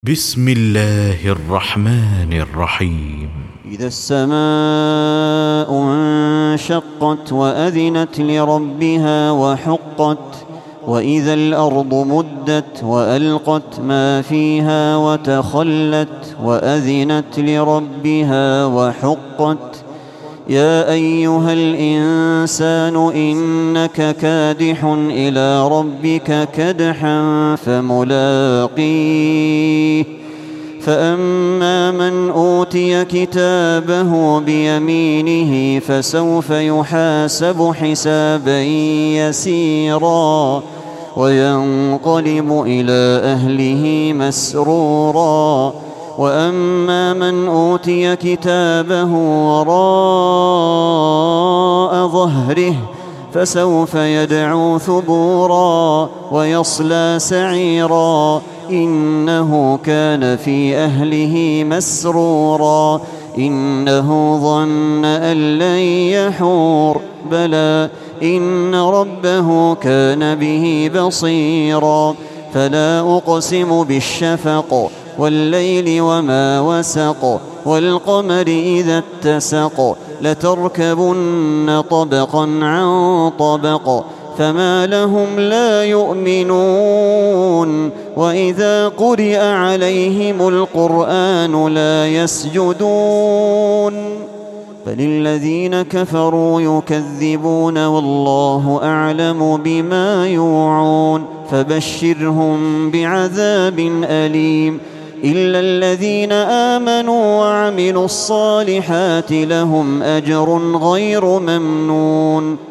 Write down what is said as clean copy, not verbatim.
بسم الله الرحمن الرحيم. إذا السماء انشقت وأذنت لربها وحقت وإذا الأرض مدت وألقت ما فيها وتخلت وأذنت لربها وحقت يا أيها الإنسان إنك كادح إلى ربك كدحا فملاقيه فأما من أوتي كتابه بيمينه فسوف يحاسب حسابا يسيرا وينقلب إلى أهله مسرورا وأما من أوتي كتابه وراء ظهره فسوف يدعو ثبورا ويصلى سعيرا إنه كان في أهله مسرورا إنه ظن أن لن يحور بلى إن ربه كان به بصيرا فلا أقسم بالشفق والليل وما وسق والقمر إذا اتسق لتركبن طبقا عن طبق فما لهم لا يؤمنون وإذا قرئ عليهم القرآن لا يسجدون بل الذين كفروا يكذبون والله أعلم بما يوعون فبشرهم بعذاب أليم إلا الذين آمنوا وعملوا الصالحات لهم أجر غير ممنون